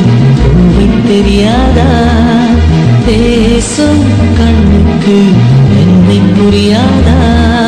பூவை தெரியாதா பேசும் கண்ணுக்கு என்னை புரியாதா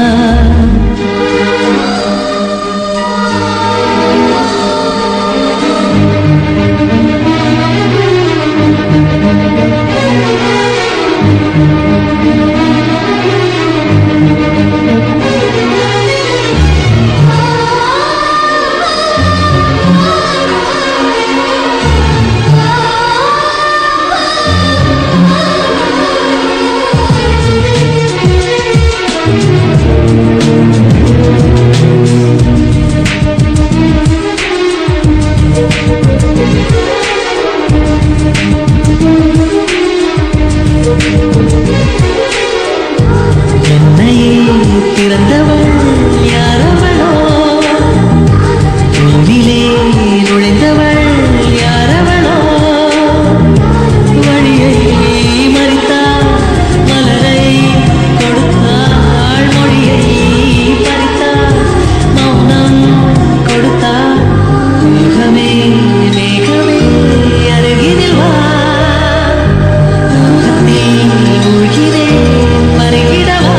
பிறந்தவள் யாரவளோ பூவிலே நுழைந்தவள் யாரவளோ வழியை மறித்தாள் மலரை கொடுத்தாள் மொழியை பறித்தாள் மௌனம் கொடுத்தாள் மேகமே மேகமே அருகினில் வா மூழ்கினே மறைவிடவா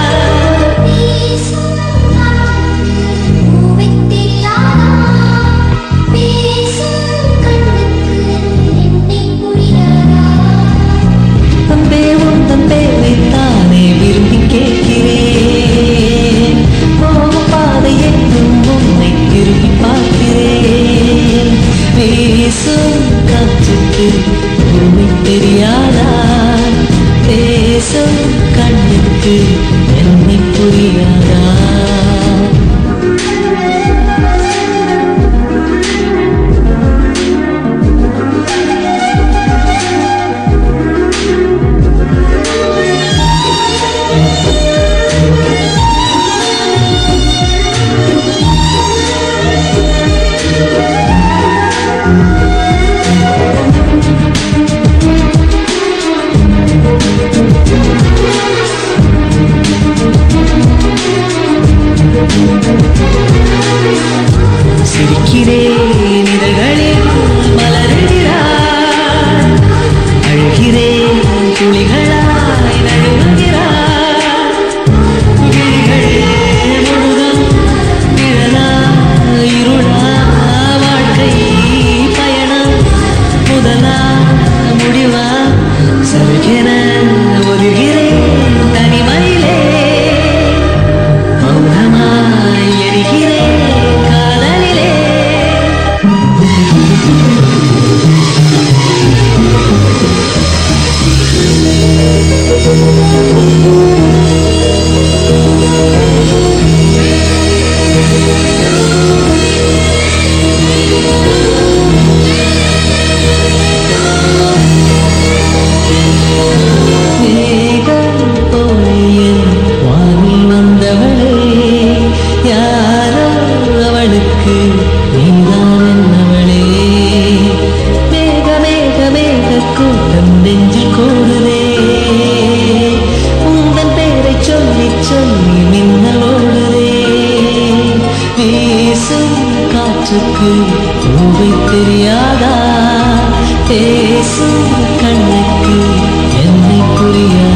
தெரியாதா பேசும் கண்ணுக்கு என்னை புரியாதா சிரிக்கிறேன் இதழ்களில் மலர்கிறாள் அழுகிறேன் துளிகளாய் நழுவுகிறாள் விழிகள் முழுதும் நிழலா இருளா வாழ்க்கை பயணம் முதலா முடிவா சருகென ஒதுகிறேன் தனிமையிலே மௌனமாய் எரிகிறேன் பூவை தெரியாதா பேசும் கண்ணுக்கு என்னை புரியாதா